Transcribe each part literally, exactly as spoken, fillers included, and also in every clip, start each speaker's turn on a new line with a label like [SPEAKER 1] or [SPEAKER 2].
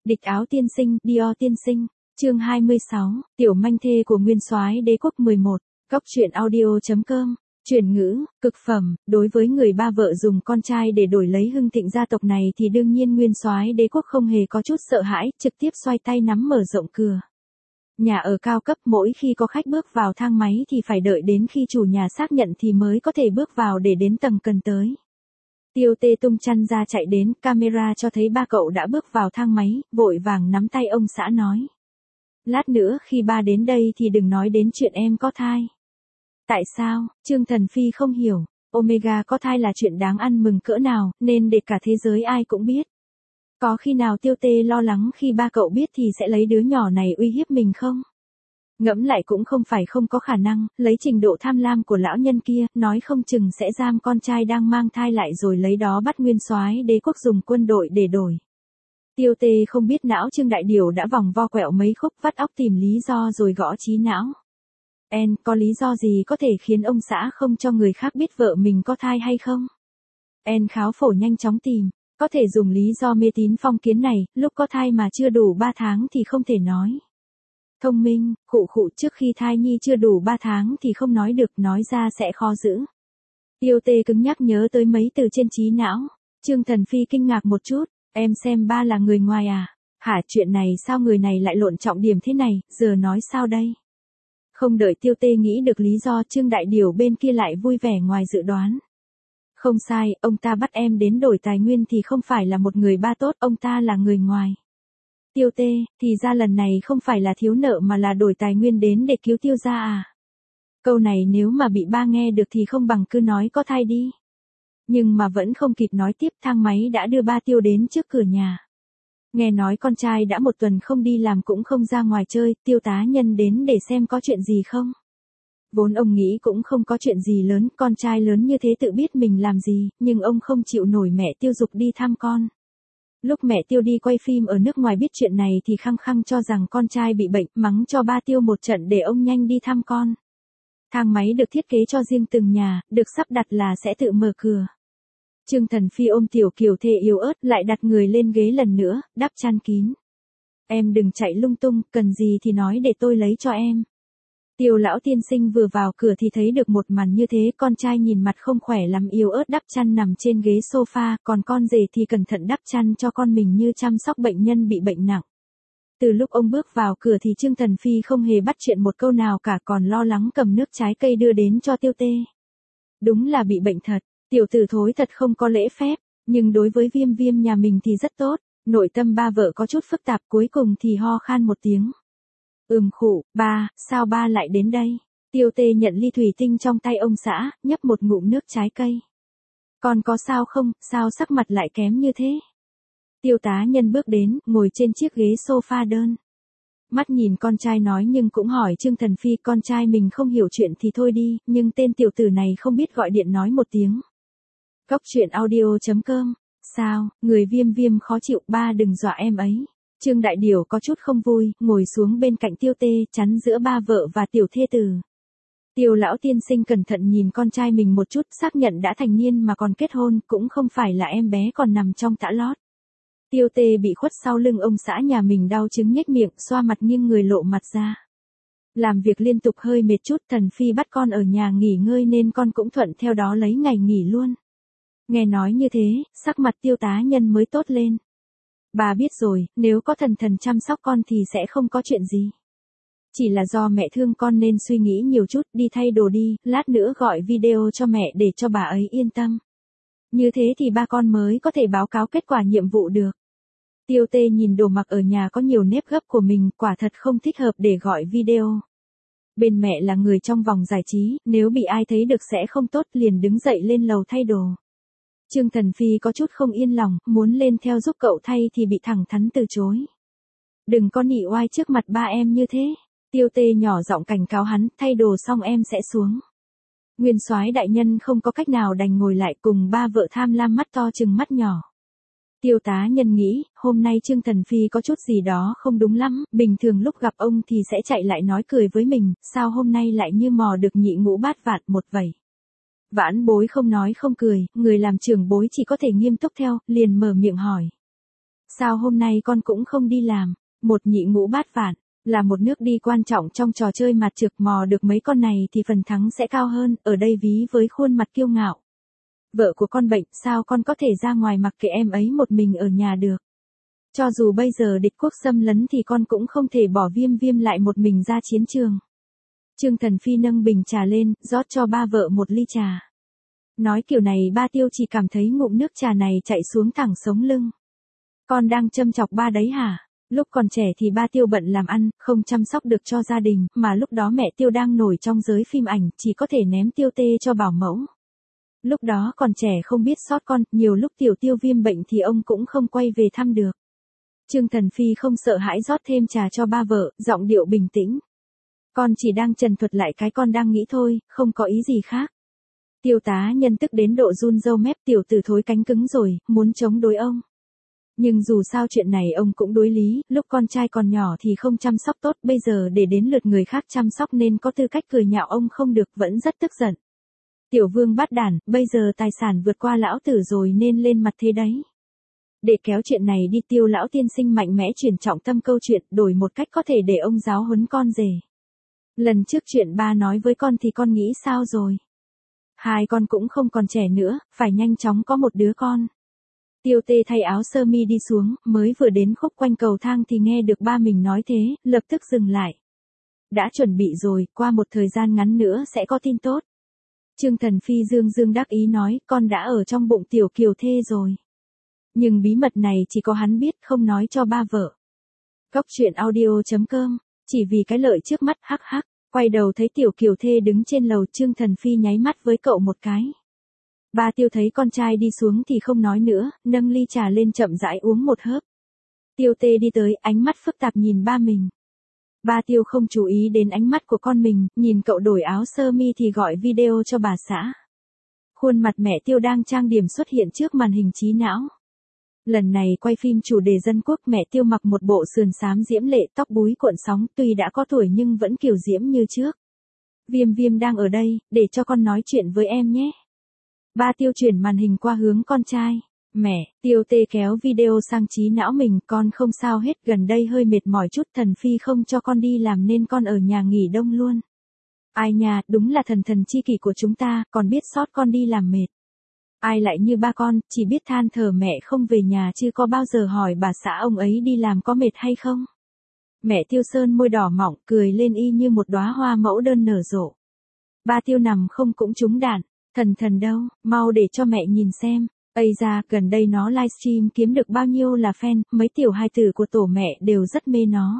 [SPEAKER 1] Địch áo tiên sinh, Dior tiên sinh. Chương hai mươi sáu, tiểu manh thê của nguyên soái đế quốc mười một. Góc truyện audio chấm com. Chuyển ngữ, cực phẩm, đối với người ba vợ dùng con trai để đổi lấy hưng thịnh gia tộc này thì đương nhiên nguyên soái đế quốc không hề có chút sợ hãi, trực tiếp xoay tay nắm mở rộng cửa. Nhà ở cao cấp, mỗi khi có khách bước vào thang máy thì phải đợi đến khi chủ nhà xác nhận thì mới có thể bước vào để đến tầng cần tới. Tiêu Tê tung chăn ra chạy đến, camera cho thấy ba cậu đã bước vào thang máy, vội vàng nắm tay ông xã nói. Lát nữa khi ba đến đây thì đừng nói đến chuyện em có thai. Tại sao? Trương Thần Phi không hiểu. Omega có thai là chuyện đáng ăn mừng cỡ nào, nên để cả thế giới ai cũng biết. Có khi nào Tiêu Tê lo lắng khi ba cậu biết thì sẽ lấy đứa nhỏ này uy hiếp mình không? Ngẫm lại cũng không phải không có khả năng, lấy trình độ tham lam của lão nhân kia, nói không chừng sẽ giam con trai đang mang thai lại rồi lấy đó bắt nguyên soái đế quốc dùng quân đội để đổi. Tiêu Tê không biết não Trương Đại Điều đã vòng vo quẹo mấy khúc vắt óc tìm lý do rồi gõ trí não. En, có lý do gì có thể khiến ông xã không cho người khác biết vợ mình có thai hay không? En kháo phổ nhanh chóng tìm, có thể dùng lý do mê tín phong kiến này, lúc có thai mà chưa đủ ba tháng thì không thể nói. Thông minh, khụ khụ trước khi thai nhi chưa đủ ba tháng thì không nói được, nói ra sẽ khó giữ. Tiêu Tê cứng nhắc nhớ tới mấy từ trên trí não. Trương Thần Phi kinh ngạc một chút, em xem ba là người ngoài à? Hả, chuyện này sao người này lại lộn trọng điểm thế này, giờ nói sao đây? Không đợi Tiêu Tê nghĩ được lý do, Trương Đại Điều bên kia lại vui vẻ ngoài dự đoán. Không sai, ông ta bắt em đến đổi tài nguyên thì không phải là một người ba tốt, ông ta là người ngoài. Tiêu Tê, thì ra lần này không phải là thiếu nợ mà là đổi tài nguyên đến để cứu Tiêu gia à? Câu này nếu mà bị ba nghe được thì không bằng cứ nói có thai đi. Nhưng mà vẫn không kịp nói tiếp, thang máy đã đưa ba Tiêu đến trước cửa nhà. Nghe nói con trai đã một tuần không đi làm cũng không ra ngoài chơi, Tiêu tá nhân đến để xem có chuyện gì không. Vốn ông nghĩ cũng không có chuyện gì lớn, con trai lớn như thế tự biết mình làm gì, nhưng ông không chịu nổi mẹ Tiêu giục đi thăm con. Lúc mẹ Tiêu đi quay phim ở nước ngoài biết chuyện này thì khăng khăng cho rằng con trai bị bệnh, mắng cho ba Tiêu một trận để ông nhanh đi thăm con. Thang máy được thiết kế cho riêng từng nhà, được sắp đặt là sẽ tự mở cửa. Trương Thần Phi ôm Tiểu Kiều Thê yếu ớt lại đặt người lên ghế lần nữa, đắp chăn kín. Em đừng chạy lung tung, cần gì thì nói để tôi lấy cho em. Tiêu lão tiên sinh vừa vào cửa thì thấy được một màn như thế, con trai nhìn mặt không khỏe lắm yếu ớt đắp chăn nằm trên ghế sofa, còn con rể thì cẩn thận đắp chăn cho con mình như chăm sóc bệnh nhân bị bệnh nặng. Từ lúc ông bước vào cửa thì Trương Thần Phi không hề bắt chuyện một câu nào cả, còn lo lắng cầm nước trái cây đưa đến cho Tiêu Tê. Đúng là bị bệnh thật, tiểu tử thối thật không có lễ phép, nhưng đối với Viêm Viêm nhà mình thì rất tốt. Nội tâm ba vợ có chút phức tạp, cuối cùng thì ho khan một tiếng. Ừm khụ, ba, sao ba lại đến đây? Tiêu Tê nhận ly thủy tinh trong tay ông xã, nhấp một ngụm nước trái cây. Con có sao không, sao sắc mặt lại kém như thế? Tiêu tá nhân bước đến, ngồi trên chiếc ghế sofa đơn. Mắt nhìn con trai nói nhưng cũng hỏi Trương Thần Phi, con trai mình không hiểu chuyện thì thôi đi, nhưng tên tiểu tử này không biết gọi điện nói một tiếng. Góc truyện audio chấm com. Sao, người Viêm Viêm khó chịu, ba đừng dọa em ấy. Trương Đại Điều có chút không vui, ngồi xuống bên cạnh Tiêu Tê, chắn giữa ba vợ và tiểu thê tử. Tiêu lão tiên sinh cẩn thận nhìn con trai mình một chút, xác nhận đã thành niên mà còn kết hôn, cũng không phải là em bé còn nằm trong tã lót. Tiêu Tê bị khuất sau lưng ông xã nhà mình đau chứng nhếch miệng, xoa mặt nghiêng người lộ mặt ra. Làm việc liên tục hơi mệt chút, Thần Phi bắt con ở nhà nghỉ ngơi nên con cũng thuận theo đó lấy ngày nghỉ luôn. Nghe nói như thế, sắc mặt Tiêu tá nhân mới tốt lên. Bà biết rồi, nếu có thần thần chăm sóc con thì sẽ không có chuyện gì. Chỉ là do mẹ thương con nên suy nghĩ nhiều chút, đi thay đồ đi, lát nữa gọi video cho mẹ để cho bà ấy yên tâm. Như thế thì ba con mới có thể báo cáo kết quả nhiệm vụ được. Tiêu Tê nhìn đồ mặc ở nhà có nhiều nếp gấp của mình, quả thật không thích hợp để gọi video. Bên mẹ là người trong vòng giải trí, nếu bị ai thấy được sẽ không tốt, liền đứng dậy lên lầu thay đồ. Trương Thần Phi có chút không yên lòng, muốn lên theo giúp cậu thay thì bị thẳng thắn từ chối. Đừng có nị oai trước mặt ba em như thế. Tiêu Tê nhỏ giọng cảnh cáo hắn, thay đồ xong em sẽ xuống. Nguyên soái đại nhân không có cách nào đành ngồi lại cùng ba vợ tham lam mắt to chừng mắt nhỏ. Tiêu tá nhân nghĩ, hôm nay Trương Thần Phi có chút gì đó không đúng lắm, bình thường lúc gặp ông thì sẽ chạy lại nói cười với mình, sao hôm nay lại như mò được nhị ngũ bát vạn một vẩy. Vãn bối không nói không cười, người làm trưởng bối chỉ có thể nghiêm túc theo, liền mở miệng hỏi. Sao hôm nay con cũng không đi làm? Một nhị ngũ bát vạn, là một nước đi quan trọng trong trò chơi mặt trược, mò được mấy con này thì phần thắng sẽ cao hơn, ở đây ví với khuôn mặt kiêu ngạo. Vợ của con bệnh, sao con có thể ra ngoài mặc kệ em ấy một mình ở nhà được? Cho dù bây giờ địch quốc xâm lấn thì con cũng không thể bỏ Viêm Viêm lại một mình ra chiến trường. Trương Thần Phi nâng bình trà lên, rót cho ba vợ một ly trà. Nói kiểu này ba Tiêu chỉ cảm thấy ngụm nước trà này chạy xuống thẳng sống lưng. Con đang châm chọc ba đấy hả? Lúc còn trẻ thì ba Tiêu bận làm ăn, không chăm sóc được cho gia đình, mà lúc đó mẹ Tiêu đang nổi trong giới phim ảnh, chỉ có thể ném Tiêu tê cho bảo mẫu. Lúc đó còn trẻ không biết sót con, nhiều lúc Tiểu Tiêu Viêm bệnh thì ông cũng không quay về thăm được. Trương Thần Phi không sợ hãi rót thêm trà cho ba vợ, giọng điệu bình tĩnh. Con chỉ đang trần thuật lại cái con đang nghĩ thôi, không có ý gì khác. Tiêu tá nhân tức đến độ run râu mép, tiểu tử thối cánh cứng rồi, muốn chống đối ông. Nhưng dù sao chuyện này ông cũng đối lý, lúc con trai còn nhỏ thì không chăm sóc tốt, bây giờ để đến lượt người khác chăm sóc nên có tư cách cười nhạo ông không được, vẫn rất tức giận. Tiểu vương bát đản, bây giờ tài sản vượt qua lão tử rồi nên lên mặt thế đấy. Để kéo chuyện này đi, Tiêu lão tiên sinh mạnh mẽ chuyển trọng tâm câu chuyện, đổi một cách có thể để ông giáo huấn con rể. Lần trước chuyện ba nói với con thì con nghĩ sao rồi? Hai con cũng không còn trẻ nữa, phải nhanh chóng có một đứa con. Tiêu tê thay áo sơ mi đi xuống, mới vừa đến khúc quanh cầu thang thì nghe được ba mình nói thế, lập tức dừng lại. Đã chuẩn bị rồi, qua một thời gian ngắn nữa sẽ có tin tốt. Trương Thần Phi dương dương đắc ý nói, con đã ở trong bụng tiểu kiều thê rồi. Nhưng bí mật này chỉ có hắn biết, không nói cho ba vợ. Cóc truyện audio chấm com, chỉ vì cái lợi trước mắt, hắc hắc. Quay đầu thấy tiểu kiều thê đứng trên lầu, Trương Thần Phi nháy mắt với cậu một cái. Ba Tiêu thấy con trai đi xuống thì không nói nữa, nâng ly trà lên chậm rãi uống một hớp. Tiêu tê đi tới, ánh mắt phức tạp nhìn ba mình. Ba Tiêu không chú ý đến ánh mắt của con mình, nhìn cậu đổi áo sơ mi thì gọi video cho bà xã. Khuôn mặt mẹ Tiêu đang trang điểm xuất hiện trước màn hình trí não. Lần này quay phim chủ đề dân quốc, mẹ Tiêu mặc một bộ sườn xám diễm lệ, tóc búi cuộn sóng, tuy đã có tuổi nhưng vẫn kiều diễm như trước. Viêm Viêm đang ở đây, để cho con nói chuyện với em nhé. Ba Tiêu chuyển màn hình qua hướng con trai. Mẹ, Tiêu tê kéo video sang trí não mình, con không sao hết, gần đây hơi mệt mỏi chút, Thần Phi không cho con đi làm nên con ở nhà nghỉ đông luôn. Ai nha, đúng là thần thần chi kỷ của chúng ta, còn biết sót con đi làm mệt. Ai lại như ba con, chỉ biết than thở mẹ không về nhà chứ có bao giờ hỏi bà xã ông ấy đi làm có mệt hay không. Mẹ Tiêu sơn môi đỏ mỏng, cười lên y như một đóa hoa mẫu đơn nở rộ. Ba Tiêu nằm không cũng trúng đạn, thần thần đâu, mau để cho mẹ nhìn xem. Ây da, gần đây nó livestream kiếm được bao nhiêu là fan, mấy tiểu hài tử của tổ mẹ đều rất mê nó.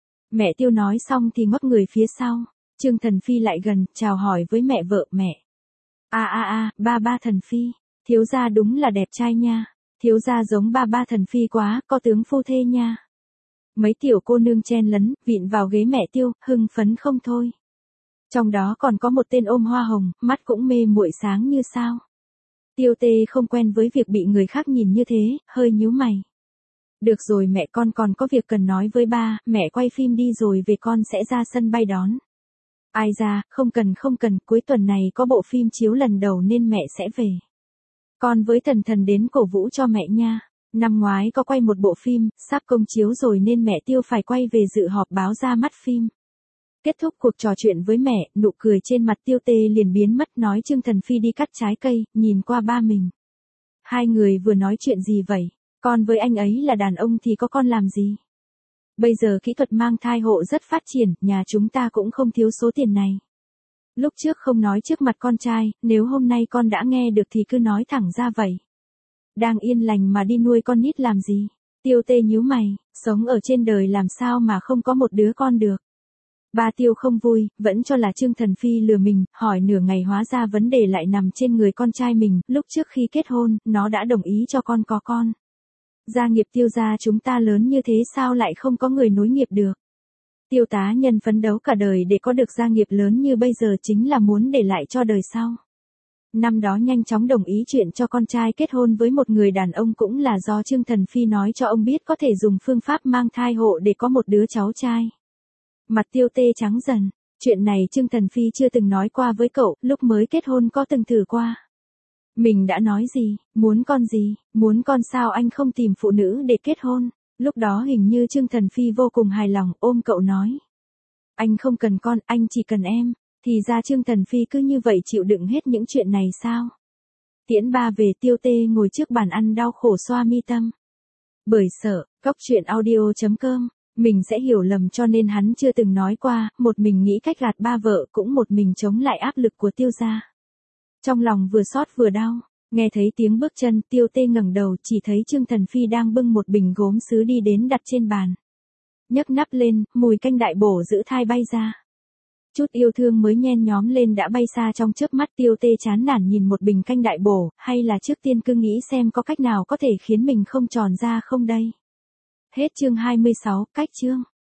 [SPEAKER 1] Mẹ Tiêu nói xong thì ngoắc người phía sau, Trương Thần Phi lại gần, chào hỏi với mẹ vợ, mẹ. A a a, ba ba Thần Phi, thiếu gia đúng là đẹp trai nha, thiếu gia giống ba ba Thần Phi quá, có tướng phu thê nha. Mấy tiểu cô nương chen lấn, vịn vào ghế mẹ Tiêu, hưng phấn không thôi. Trong đó còn có một tên ôm hoa hồng, mắt cũng mê muội sáng như sao. Tiêu tê không quen với việc bị người khác nhìn như thế, hơi nhíu mày. Được rồi mẹ, con còn có việc cần nói với ba, mẹ quay phim đi rồi về con sẽ ra sân bay đón. Ai ra, không cần không cần, cuối tuần này có bộ phim chiếu lần đầu nên mẹ sẽ về. Con với Thần Thần đến cổ vũ cho mẹ nha. Năm ngoái có quay một bộ phim, sắp công chiếu rồi nên mẹ Tiêu phải quay về dự họp báo ra mắt phim. Kết thúc cuộc trò chuyện với mẹ, nụ cười trên mặt Tiêu tê liền biến mất, nói Trương Thần Phi đi cắt trái cây, nhìn qua ba mình. Hai người vừa nói chuyện gì vậy? Con với anh ấy là đàn ông thì có con làm gì? Bây giờ kỹ thuật mang thai hộ rất phát triển, nhà chúng ta cũng không thiếu số tiền này. Lúc trước không nói trước mặt con trai, nếu hôm nay con đã nghe được thì cứ nói thẳng ra vậy. Đang yên lành mà đi nuôi con nít làm gì? Tiêu tê nhíu mày, sống ở trên đời làm sao mà không có một đứa con được. Ba Tiêu không vui, vẫn cho là Trương Thần Phi lừa mình, hỏi nửa ngày hóa ra vấn đề lại nằm trên người con trai mình, lúc trước khi kết hôn, nó đã đồng ý cho con có con. Gia nghiệp Tiêu gia chúng ta lớn như thế sao lại không có người nối nghiệp được. Tiêu tá nhân phấn đấu cả đời để có được gia nghiệp lớn như bây giờ chính là muốn để lại cho đời sau. Năm đó nhanh chóng đồng ý chuyện cho con trai kết hôn với một người đàn ông cũng là do Trương Thần Phi nói cho ông biết có thể dùng phương pháp mang thai hộ để có một đứa cháu trai. Mặt Tiêu tê trắng dần, chuyện này Trương Thần Phi chưa từng nói qua với cậu, lúc mới kết hôn có từng thử qua. Mình đã nói gì, muốn con gì, muốn con sao anh không tìm phụ nữ để kết hôn. Lúc đó hình như Trương Thần Phi vô cùng hài lòng ôm cậu nói. Anh không cần con, anh chỉ cần em. Thì ra Trương Thần Phi cứ như vậy chịu đựng hết những chuyện này sao? Tiễn ba về Tiêu Tê ngồi trước bàn ăn đau khổ xoa mi tâm. Bởi sợ, góc chuyện audio chấm com, mình sẽ hiểu lầm cho nên hắn chưa từng nói qua, một mình nghĩ cách gạt ba vợ cũng một mình chống lại áp lực của Tiêu gia. Trong lòng vừa xót vừa đau, nghe thấy tiếng bước chân Tiêu Tê ngẩng đầu chỉ thấy Trương Thần Phi đang bưng một bình gốm sứ đi đến đặt trên bàn. Nhấc nắp lên, mùi canh đại bổ giữ thai bay ra. Chút yêu thương mới nhen nhóm lên đã bay xa trong chớp mắt. Tiêu Tê chán nản nhìn một bình canh đại bổ, hay là trước tiên cứ nghĩ xem có cách nào có thể khiến mình không tròn ra không đây. Hết chương hai mươi sáu, cách chương.